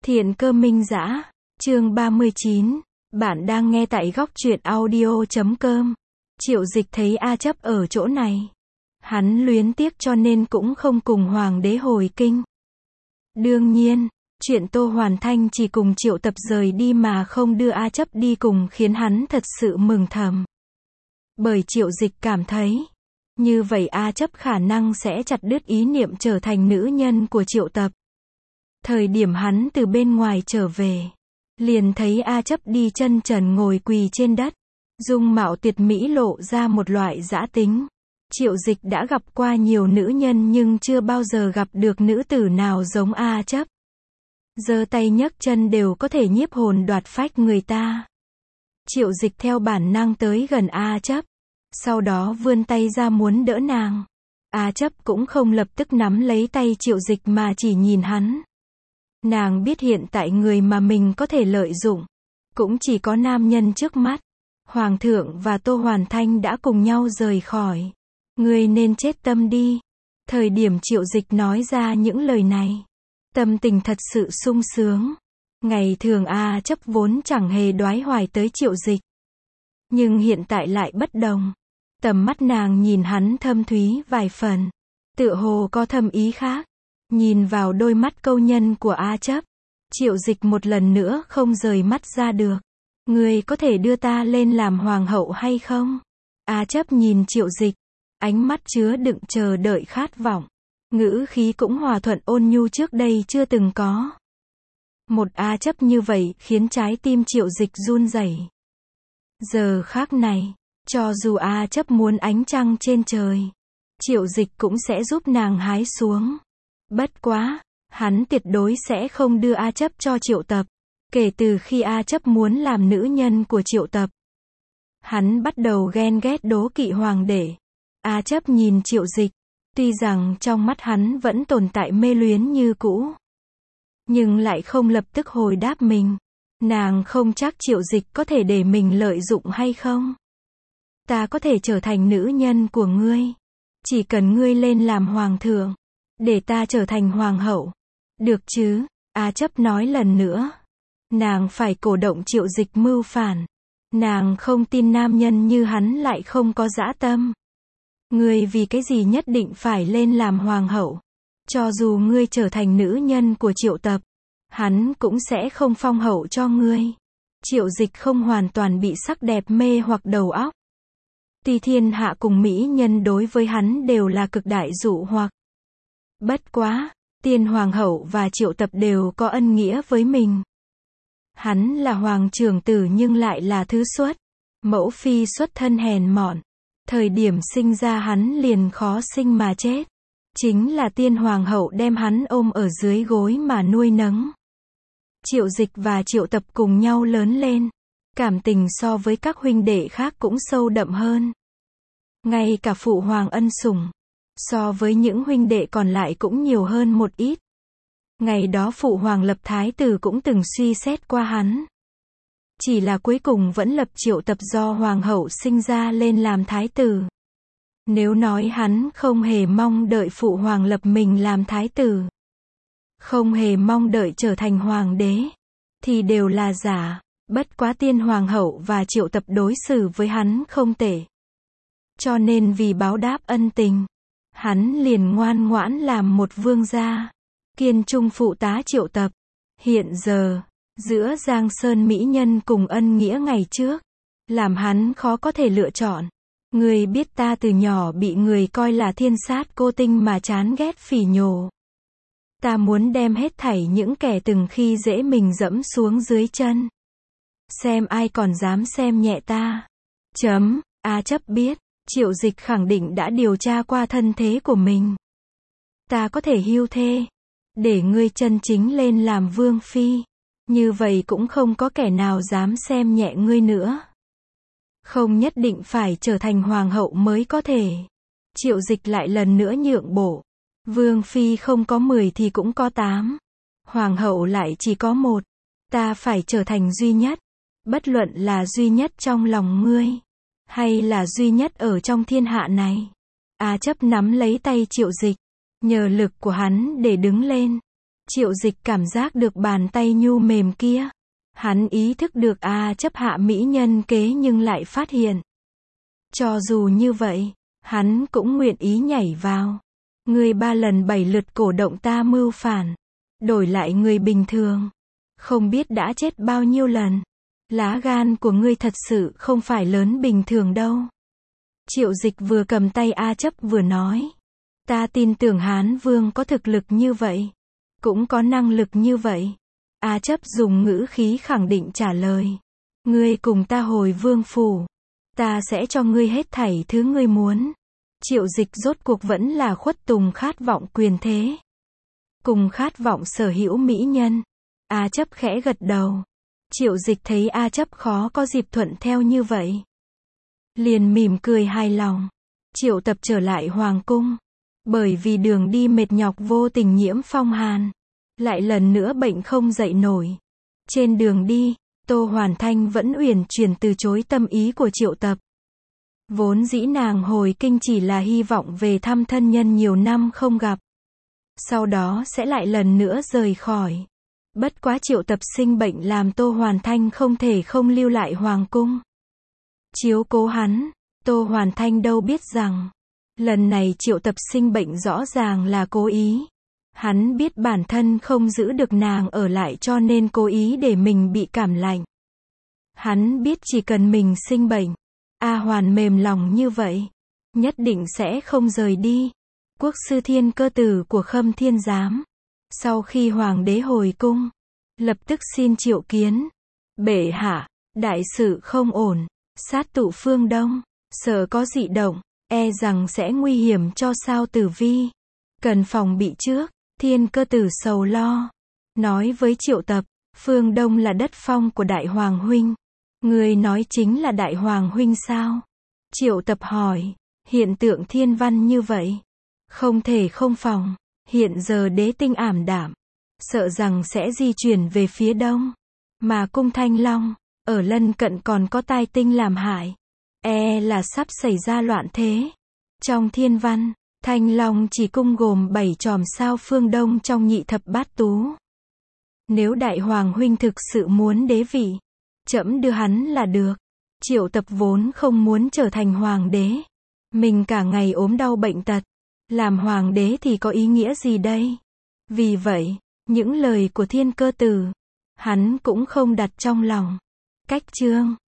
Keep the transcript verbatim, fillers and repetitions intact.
Thiện Cơ Minh Dã, chương ba mươi chín. Bạn đang nghe tại góc truyện audio chấm com. Triệu Dịch thấy A Chấp ở chỗ này. Hắn luyến tiếc cho nên cũng không cùng hoàng đế hồi kinh. Đương nhiên, chuyện Tô Hoàn Thanh chỉ cùng Triệu Tập rời đi mà không đưa A Chấp đi cùng khiến hắn thật sự mừng thầm. Bởi Triệu Dịch cảm thấy, như vậy A Chấp khả năng sẽ chặt đứt ý niệm trở thành nữ nhân của Triệu Tập. Thời điểm hắn từ bên ngoài trở về, liền thấy A Chấp đi chân trần ngồi quỳ trên đất, dung mạo tuyệt mỹ lộ ra một loại dã tính. Triệu Dịch đã gặp qua nhiều nữ nhân nhưng chưa bao giờ gặp được nữ tử nào giống A Chấp. Giơ tay nhấc chân đều có thể nhiếp hồn đoạt phách người ta. Triệu Dịch theo bản năng tới gần A Chấp, sau đó vươn tay ra muốn đỡ nàng. A Chấp cũng không lập tức nắm lấy tay Triệu Dịch mà chỉ nhìn hắn. Nàng biết hiện tại người mà mình có thể lợi dụng, cũng chỉ có nam nhân trước mắt. Hoàng thượng và Tô Hoàn Thanh đã cùng nhau rời khỏi. Ngươi nên chết tâm đi. Thời điểm Triệu Dịch nói ra những lời này, tâm tình thật sự sung sướng. Ngày thường A Chấp vốn chẳng hề đoái hoài tới Triệu Dịch. Nhưng hiện tại lại bất đồng. Tầm mắt nàng nhìn hắn thâm thúy vài phần. Tựa hồ có thâm ý khác. Nhìn vào đôi mắt câu nhân của A Chấp, Triệu Dịch một lần nữa không rời mắt ra được. Ngươi có thể đưa ta lên làm hoàng hậu hay không? A Chấp nhìn Triệu Dịch, ánh mắt chứa đựng chờ đợi khát vọng. Ngữ khí cũng hòa thuận ôn nhu trước đây chưa từng có. Một A Chấp như vậy khiến trái tim Triệu Dịch run rẩy. Giờ khác này, cho dù A Chấp muốn ánh trăng trên trời, Triệu Dịch cũng sẽ giúp nàng hái xuống. Bất quá, hắn tuyệt đối sẽ không đưa A Chấp cho Triệu Tập. Kể từ khi A Chấp muốn làm nữ nhân của Triệu Tập, hắn bắt đầu ghen ghét đố kỵ hoàng đế. A Chấp nhìn Triệu Dịch, tuy rằng trong mắt hắn vẫn tồn tại mê luyến như cũ, nhưng lại không lập tức hồi đáp mình. Nàng không chắc Triệu Dịch có thể để mình lợi dụng hay không. Ta có thể trở thành nữ nhân của ngươi, chỉ cần ngươi lên làm hoàng thượng, để ta trở thành hoàng hậu. Được chứ? A Chấp nói lần nữa. Nàng phải cổ động Triệu Dịch mưu phản. Nàng không tin nam nhân như hắn lại không có dã tâm. Ngươi vì cái gì nhất định phải lên làm hoàng hậu? Cho dù ngươi trở thành nữ nhân của Triệu Tập, hắn cũng sẽ không phong hậu cho ngươi. Triệu Dịch không hoàn toàn bị sắc đẹp mê hoặc đầu óc. Tuy thiên hạ cùng mỹ nhân đối với hắn đều là cực đại dụ hoặc. Bất quá, tiên hoàng hậu và Triệu Tập đều có ân nghĩa với mình. Hắn là hoàng trưởng tử nhưng lại là thứ xuất. Mẫu phi xuất thân hèn mọn. Thời điểm sinh ra hắn liền khó sinh mà chết. Chính là tiên hoàng hậu đem hắn ôm ở dưới gối mà nuôi nấng. Triệu Dịch và Triệu Tập cùng nhau lớn lên. Cảm tình so với các huynh đệ khác cũng sâu đậm hơn. Ngay cả phụ hoàng ân sủng, so với những huynh đệ còn lại cũng nhiều hơn một ít. Ngày đó phụ hoàng lập thái tử cũng từng suy xét qua hắn. Chỉ là cuối cùng vẫn lập Triệu Tập do hoàng hậu sinh ra lên làm thái tử. Nếu nói hắn không hề mong đợi phụ hoàng lập mình làm thái tử, không hề mong đợi trở thành hoàng đế, thì đều là giả. Bất quá tiên hoàng hậu và Triệu Tập đối xử với hắn không tệ. Cho nên vì báo đáp ân tình, hắn liền ngoan ngoãn làm một vương gia, kiên trung phụ tá Triệu Tập. Hiện giờ, giữa Giang Sơn mỹ nhân cùng ân nghĩa ngày trước, làm hắn khó có thể lựa chọn. Người biết ta từ nhỏ bị người coi là thiên sát cô tinh mà chán ghét phỉ nhổ. Ta muốn đem hết thảy những kẻ từng khi dễ mình dẫm xuống dưới chân. Xem ai còn dám xem nhẹ ta. Chấm, A Chấp biết, Triệu Dịch khẳng định đã điều tra qua thân thế của mình. Ta có thể hưu thê, để ngươi chân chính lên làm vương phi. Như vậy cũng không có kẻ nào dám xem nhẹ ngươi nữa. Không nhất định phải trở thành hoàng hậu mới có thể. Triệu Dịch lại lần nữa nhượng bộ. Vương phi không có mười thì cũng có tám. Hoàng hậu lại chỉ có một. Ta phải trở thành duy nhất. Bất luận là duy nhất trong lòng ngươi, hay là duy nhất ở trong thiên hạ này. A Chấp nắm lấy tay Triệu Dịch, nhờ lực của hắn để đứng lên. Triệu Dịch cảm giác được bàn tay nhu mềm kia. Hắn ý thức được A Chấp hạ mỹ nhân kế nhưng lại phát hiện. Cho dù như vậy, hắn cũng nguyện ý nhảy vào. Ngươi ba lần bảy lượt cổ động ta mưu phản. Đổi lại người bình thường. Không biết đã chết bao nhiêu lần. Lá gan của ngươi thật sự không phải lớn bình thường đâu. Triệu Dịch vừa cầm tay A Chấp vừa nói. Ta tin tưởng Hán Vương có thực lực như vậy. Cũng có năng lực như vậy. A Chấp dùng ngữ khí khẳng định trả lời. Ngươi cùng ta hồi vương phủ. Ta sẽ cho ngươi hết thảy thứ ngươi muốn. Triệu Dịch rốt cuộc vẫn là khuất tùng khát vọng quyền thế. Cùng khát vọng sở hữu mỹ nhân. A Chấp khẽ gật đầu. Triệu Dịch thấy A Chấp khó có dịp thuận theo như vậy. Liền mỉm cười hài lòng. Triệu Tập trở lại hoàng cung. Bởi vì đường đi mệt nhọc vô tình nhiễm phong hàn. Lại lần nữa bệnh không dậy nổi. Trên đường đi, Tô Hoàn Thanh vẫn uyển chuyển từ chối tâm ý của Triệu Tập. Vốn dĩ nàng hồi kinh chỉ là hy vọng về thăm thân nhân nhiều năm không gặp. Sau đó sẽ lại lần nữa rời khỏi. Bất quá Triệu Tập sinh bệnh làm Tô Hoàn Thanh không thể không lưu lại hoàng cung. Chiếu cố hắn, Tô Hoàn Thanh đâu biết rằng, lần này Triệu Tập sinh bệnh rõ ràng là cố ý. Hắn biết bản thân không giữ được nàng ở lại cho nên cố ý để mình bị cảm lạnh. Hắn biết chỉ cần mình sinh bệnh, A Hoàn mềm lòng như vậy, nhất định sẽ không rời đi. Quốc sư Thiên Cơ Tử của Khâm Thiên Giám, sau khi hoàng đế hồi cung, lập tức xin triệu kiến. Bệ hạ, đại sự không ổn, sát tụ phương Đông, sợ có dị động, e rằng sẽ nguy hiểm cho Sao Tử Vi. Cần phòng bị trước. Thiên Cơ Tử sầu lo. Nói với Triệu Tập, phương Đông là đất phong của Đại Hoàng Huynh. Người nói chính là Đại Hoàng Huynh sao? Triệu Tập hỏi, hiện tượng thiên văn như vậy. Không thể không phòng, hiện giờ đế tinh ảm đạm. Sợ rằng sẽ di chuyển về phía đông. Mà cung Thanh Long, ở lân cận còn có tai tinh làm hại. E là sắp xảy ra loạn thế. Trong thiên văn, Thanh Long chỉ cung gồm bảy chòm sao phương Đông trong nhị thập bát tú. Nếu Đại Hoàng Huynh thực sự muốn đế vị, trẫm đưa hắn là được. Triệu Tập vốn không muốn trở thành hoàng đế. Mình cả ngày ốm đau bệnh tật. Làm hoàng đế thì có ý nghĩa gì đây? Vì vậy, những lời của Thiên Cơ Tử, hắn cũng không đặt trong lòng. Cách chương